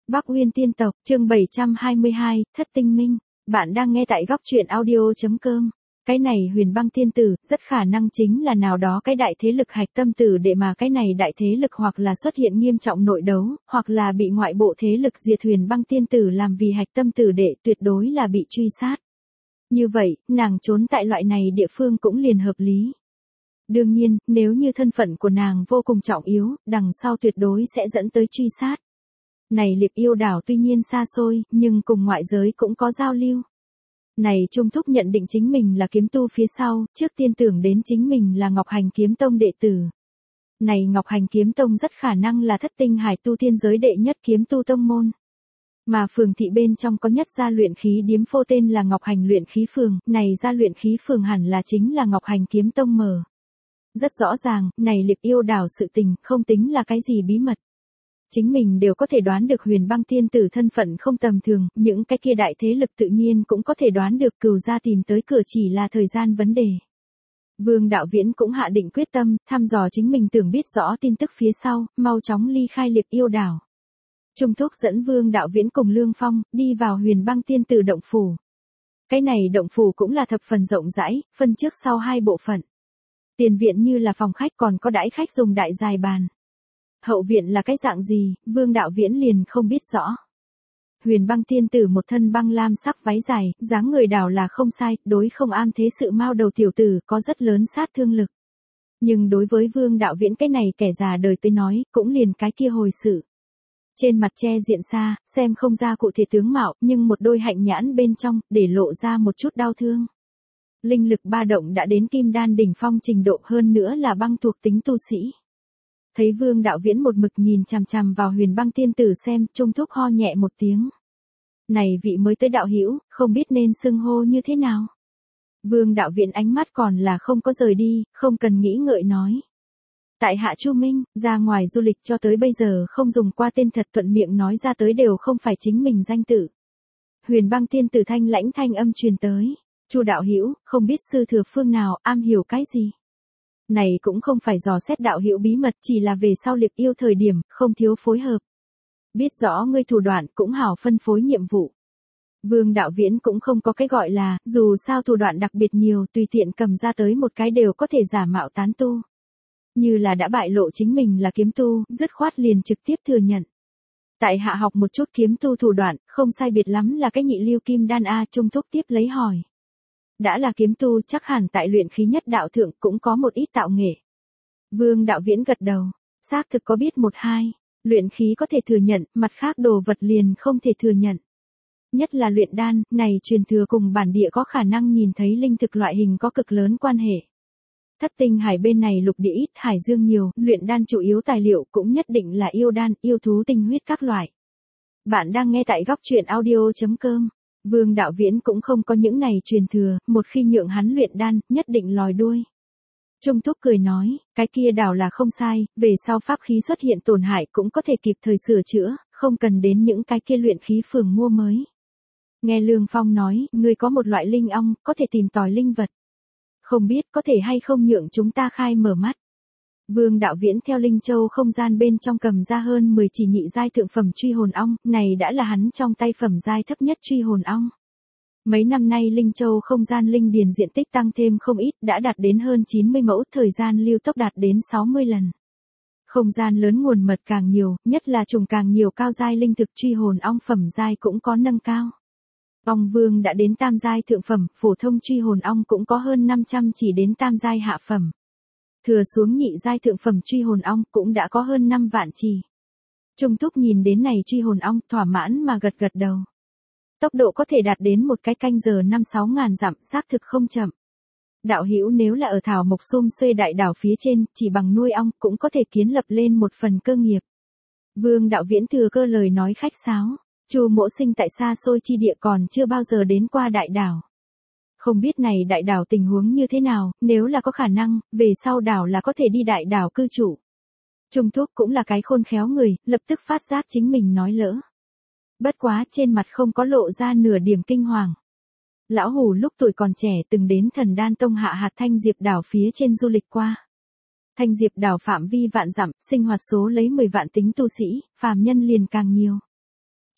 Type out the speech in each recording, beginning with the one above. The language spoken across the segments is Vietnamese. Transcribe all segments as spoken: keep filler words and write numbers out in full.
Bắc Uyên tiên tộc, chương bảy trăm hai mươi hai, Thất tinh minh. Bạn đang nghe tại góc truyện audio.com. Cái này Huyền Băng tiên tử, rất khả năng chính là nào đó cái đại thế lực hạch tâm tử đệ mà cái này đại thế lực hoặc là xuất hiện nghiêm trọng nội đấu, hoặc là bị ngoại bộ thế lực diệt Huyền Băng tiên tử làm vì hạch tâm tử đệ tuyệt đối là bị truy sát. Như vậy, nàng trốn tại loại này địa phương cũng liền hợp lý. Đương nhiên, nếu như thân phận của nàng vô cùng trọng yếu, đằng sau tuyệt đối sẽ dẫn tới truy sát. Này Liệp Yêu đảo tuy nhiên xa xôi, nhưng cùng ngoại giới cũng có giao lưu. Này Trung Thúc nhận định chính mình là kiếm tu phía sau, trước tiên tưởng đến chính mình là Ngọc Hành Kiếm Tông đệ tử. Này Ngọc Hành Kiếm Tông rất khả năng là thất tinh hải tu thiên giới đệ nhất kiếm tu tông môn. Mà phường thị bên trong có nhất gia luyện khí điếm phô tên là Ngọc Hành luyện khí phường, này gia luyện khí phường hẳn là chính là Ngọc Hành Kiếm Tông mở. Rất rõ ràng, này Liệp Yêu đảo sự tình không tính là cái gì bí mật. Chính mình đều có thể đoán được Huyền Băng tiên tử thân phận không tầm thường, những cái kia đại thế lực tự nhiên cũng có thể đoán được Cửu gia tìm tới cửa chỉ là thời gian vấn đề. Vương Đạo Viễn cũng hạ định quyết tâm, thăm dò chính mình tưởng biết rõ tin tức phía sau, mau chóng ly khai Liệp Yêu đảo. Trung Thúc dẫn Vương Đạo Viễn cùng Lương Phong, đi vào Huyền Băng tiên tử động phủ. Cái này động phủ cũng là thập phần rộng rãi, phân trước sau hai bộ phận. Tiền viện như là phòng khách còn có đãi khách dùng đại dài bàn. Hậu viện là cái dạng gì, Vương Đạo Viễn liền không biết rõ. Huyền Băng tiên tử một thân băng lam sắc váy dài, dáng người đảo là không sai, đối không am thế sự mao đầu tiểu tử có rất lớn sát thương lực. Nhưng đối với Vương Đạo Viễn cái này kẻ già đời tới nói, cũng liền cái kia hồi sự. Trên mặt che diện xa, xem không ra cụ thể tướng mạo, nhưng một đôi hạnh nhãn bên trong, để lộ ra một chút đau thương. Linh lực ba động đã đến kim đan đỉnh phong trình độ, hơn nữa là băng thuộc tính tu sĩ. Thấy Vương Đạo Viễn một mực nhìn chằm chằm vào Huyền Băng tiên tử xem, Trung Thúc ho nhẹ một tiếng. Này vị mới tới đạo hữu, không biết nên xưng hô như thế nào. Vương Đạo Viễn ánh mắt còn là không có rời đi, không cần nghĩ ngợi nói. Tại hạ Chu Minh, ra ngoài du lịch cho tới bây giờ không dùng qua tên thật, thuận miệng nói ra tới đều không phải chính mình danh tự. Huyền Băng tiên tử thanh lãnh thanh âm truyền tới. Chu đạo hữu, không biết sư thừa phương nào, am hiểu cái gì? Này cũng không phải dò xét đạo hữu bí mật, chỉ là về sau Liệp Yêu thời điểm, không thiếu phối hợp. Biết rõ ngươi thủ đoạn, cũng hảo phân phối nhiệm vụ. Vương Đạo Viễn cũng không có cái gọi là, dù sao thủ đoạn đặc biệt nhiều, tùy tiện cầm ra tới một cái đều có thể giả mạo tán tu. Như là đã bại lộ chính mình là kiếm tu, dứt khoát liền trực tiếp thừa nhận. Tại hạ học một chút kiếm tu thủ đoạn, không sai biệt lắm là cái nhị lưu kim đan A. Trung Thúc tiếp lấy hỏi. Đã là kiếm tu chắc hẳn tại luyện khí nhất đạo thượng cũng có một ít tạo nghệ. Vương Đạo Viễn gật đầu, xác thực có biết một hai, luyện khí có thể thừa nhận, mặt khác đồ vật liền không thể thừa nhận. Nhất là luyện đan, này truyền thừa cùng bản địa có khả năng nhìn thấy linh thực loại hình có cực lớn quan hệ. Thất tinh hải bên này lục địa ít, hải dương nhiều, luyện đan chủ yếu tài liệu cũng nhất định là yêu đan, yêu thú tinh huyết các loại. Bạn đang nghe tại góc truyện audio.com. Vương Đạo Viễn cũng không có những này truyền thừa, một khi nhượng hắn luyện đan, nhất định lòi đuôi. Trung Thúc cười nói, cái kia đảo là không sai, về sau pháp khí xuất hiện tổn hại cũng có thể kịp thời sửa chữa, không cần đến những cái kia luyện khí phường mua mới. Nghe Lương Phong nói, ngươi có một loại linh ong, có thể tìm tòi linh vật. Không biết có thể hay không nhượng chúng ta khai mở mắt. Vương Đạo Viễn theo Linh Châu không gian bên trong cầm ra hơn mười chỉ nhị giai thượng phẩm truy hồn ong, này đã là hắn trong tay phẩm giai thấp nhất truy hồn ong. Mấy năm nay Linh Châu không gian linh điền diện tích tăng thêm không ít, đã đạt đến hơn chín mươi mẫu, thời gian lưu tốc đạt đến sáu mươi lần. Không gian lớn nguồn mật càng nhiều, nhất là trùng càng nhiều cao giai linh thực, truy hồn ong phẩm giai cũng có nâng cao. Ong vương đã đến tam giai thượng phẩm, phổ thông truy hồn ong cũng có hơn năm trăm chỉ đến tam giai hạ phẩm. Thừa xuống nhị giai thượng phẩm truy hồn ong cũng đã có hơn năm vạn chỉ. Trung Thúc nhìn đến này truy hồn ong thỏa mãn mà gật gật đầu. Tốc độ có thể đạt đến một cái canh giờ năm sáu ngàn dặm, xác thực không chậm. Đạo hữu nếu là ở thảo mộc xum xuê đại đảo phía trên, chỉ bằng nuôi ong cũng có thể kiến lập lên một phần cơ nghiệp. Vương Đạo Viễn thừa cơ lời nói khách sáo. Chu mỗ sinh tại xa xôi chi địa còn chưa bao giờ đến qua đại đảo. Không biết này đại đảo tình huống như thế nào, nếu là có khả năng, về sau đảo là có thể đi đại đảo cư trụ. Trung Thúc cũng là cái khôn khéo người, lập tức phát giác chính mình nói lỡ. Bất quá trên mặt không có lộ ra nửa điểm kinh hoàng. Lão Hủ lúc tuổi còn trẻ từng đến Thần Đan Tông hạ hạt Thanh Diệp đảo phía trên du lịch qua. Thanh Diệp đảo phạm vi vạn dặm, sinh hoạt số lấy mười vạn tính tu sĩ, phàm nhân liền càng nhiều.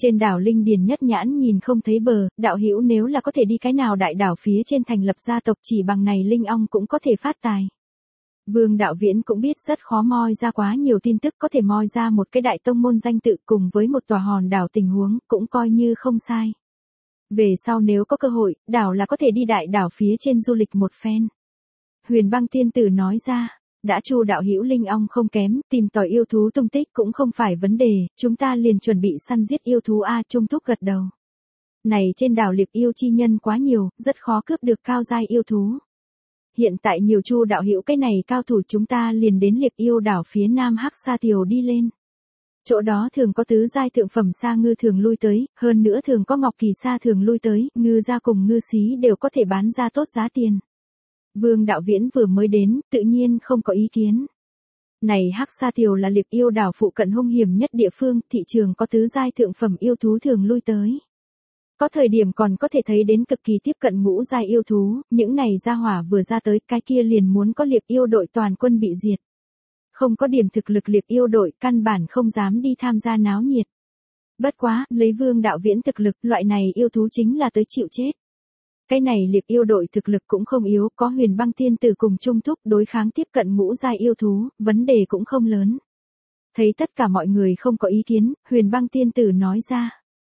Trên đảo Linh Điền nhất nhãn nhìn không thấy bờ, đạo hữu nếu là có thể đi cái nào đại đảo phía trên thành lập gia tộc chỉ bằng này Linh ong cũng có thể phát tài. Vương Đạo Viễn cũng biết rất khó moi ra quá nhiều tin tức, có thể moi ra một cái đại tông môn danh tự cùng với một tòa hòn đảo tình huống, cũng coi như không sai. Về sau nếu có cơ hội, đảo là có thể đi đại đảo phía trên du lịch một phen. Huyền Băng Tiên Tử nói ra, đã Chu đạo hữu Linh ong không kém, tìm tòi yêu thú tung tích cũng không phải vấn đề, chúng ta liền chuẩn bị săn giết yêu thú a. Trung Thúc gật đầu. Này trên đảo liệp yêu chi nhân quá nhiều, rất khó cướp được cao giai yêu thú. Hiện tại nhiều Chu đạo hữu cái này cao thủ, chúng ta liền đến liệp yêu đảo phía nam Hắc Sa Tiều đi lên. Chỗ đó thường có tứ giai thượng phẩm sa ngư thường lui tới, hơn nữa thường có ngọc kỳ sa thường lui tới, ngư gia cùng ngư xí đều có thể bán ra tốt giá tiền. Vương Đạo Viễn vừa mới đến, tự nhiên không có ý kiến. Này Hắc Sa Tiều là liệp yêu đảo phụ cận hung hiểm nhất địa phương, thị trường có tứ giai thượng phẩm yêu thú thường lui tới. Có thời điểm còn có thể thấy đến cực kỳ tiếp cận ngũ giai yêu thú, những này gia hỏa vừa ra tới, cái kia liền muốn có liệp yêu đội toàn quân bị diệt. Không có điểm thực lực liệp yêu đội, căn bản không dám đi tham gia náo nhiệt. Bất quá, lấy Vương Đạo Viễn thực lực, loại này yêu thú chính là tới chịu chết. Cái này liệp yêu đội thực lực cũng không yếu, có Huyền Băng Tiên Tử cùng Trung Thúc đối kháng tiếp cận ngũ giai yêu thú, vấn đề cũng không lớn. Thấy tất cả mọi người không có ý kiến, Huyền Băng Tiên Tử nói ra.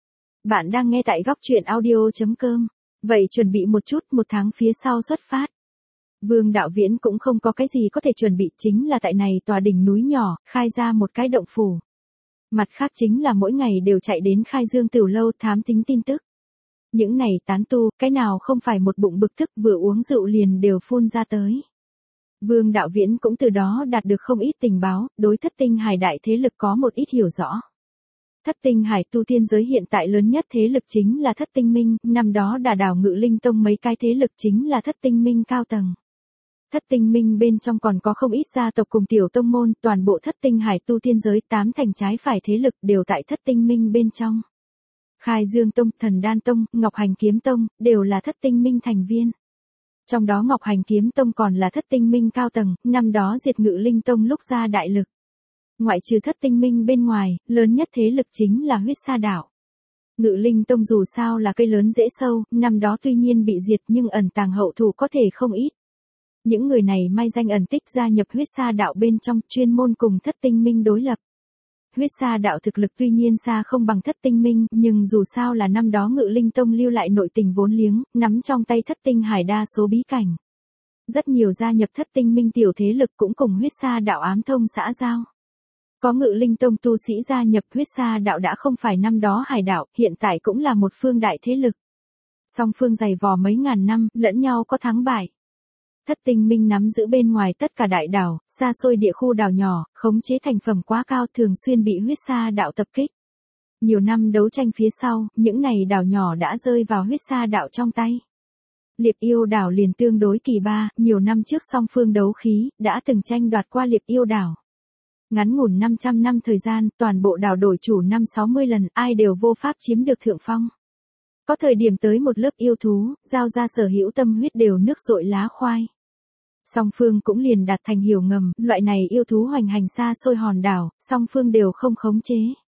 Bạn đang nghe tại góc truyện audio chấm com. Vậy chuẩn bị một chút, một tháng phía sau xuất phát. Vương Đạo Viễn cũng không có cái gì có thể chuẩn bị, chính là tại này tòa đỉnh núi nhỏ, khai ra một cái động phủ. Mặt khác chính là mỗi ngày đều chạy đến Khai Dương Tửu Lâu thám tính tin tức. Những này tán tu, cái nào không phải một bụng bực tức vừa uống rượu liền đều phun ra tới. Vương Đạo Viễn cũng từ đó đạt được không ít tình báo, đối Thất Tinh Hải đại thế lực có một ít hiểu rõ. Thất Tinh Hải tu tiên giới hiện tại lớn nhất thế lực chính là Thất Tinh Minh, năm đó Đà Đảo Ngự Linh Tông mấy cái thế lực chính là Thất Tinh Minh cao tầng. Thất Tinh Minh bên trong còn có không ít gia tộc cùng tiểu tông môn, toàn bộ Thất Tinh Hải tu tiên giới tám thành trái phải thế lực đều tại Thất Tinh Minh bên trong. Khai Dương Tông, Thần Đan Tông, Ngọc Hành Kiếm Tông, đều là Thất Tinh Minh thành viên. Trong đó Ngọc Hành Kiếm Tông còn là Thất Tinh Minh cao tầng, năm đó diệt Ngự Linh Tông lúc ra đại lực. Ngoại trừ Thất Tinh Minh bên ngoài, lớn nhất thế lực chính là Huyết Sa Đảo. Ngự Linh Tông dù sao là cây lớn dễ sâu, năm đó tuy nhiên bị diệt nhưng ẩn tàng hậu thủ có thể không ít. Những người này may danh ẩn tích gia nhập Huyết Sa Đạo bên trong, chuyên môn cùng Thất Tinh Minh đối lập. Huyết Sa Đạo thực lực tuy nhiên xa không bằng Thất Tinh Minh, nhưng dù sao là năm đó Ngự Linh Tông lưu lại nội tình vốn liếng, nắm trong tay Thất Tinh Hải đa số bí cảnh. Rất nhiều gia nhập Thất Tinh Minh tiểu thế lực cũng cùng Huyết Sa Đạo ám thông xã giao. Có Ngự Linh Tông tu sĩ gia nhập Huyết Sa Đạo đã không phải năm đó Hải Đạo, hiện tại cũng là một phương đại thế lực. Song phương dày vò mấy ngàn năm, lẫn nhau có thắng bại. Thất Tinh Minh nắm giữ bên ngoài tất cả đại đảo, xa xôi địa khu đảo nhỏ, khống chế thành phẩm quá cao, thường xuyên bị Huyết Sa Đạo tập kích. Nhiều năm đấu tranh phía sau, những này đảo nhỏ đã rơi vào Huyết Sa Đạo trong tay. Liệp yêu đảo liền tương đối kỳ ba, nhiều năm trước song phương đấu khí, đã từng tranh đoạt qua Liệp yêu đảo. Ngắn ngủn năm trăm năm thời gian, toàn bộ đảo đổi chủ năm sáu mươi lần, ai đều vô pháp chiếm được thượng phong. Có thời điểm tới một lớp yêu thú, giao ra sở hữu tâm huyết đều nước rội lá khoai. Song phương cũng liền đạt thành hiểu ngầm, loại này yêu thú hoành hành xa xôi hòn đảo, song phương đều không khống chế.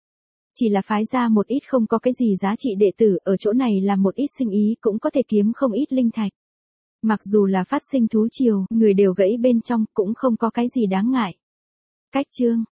Chỉ là phái ra một ít không có cái gì giá trị đệ tử, ở chỗ này là một ít sinh ý cũng có thể kiếm không ít linh thạch. Mặc dù là phát sinh thú triều, người đều gãy bên trong cũng không có cái gì đáng ngại. Cách chương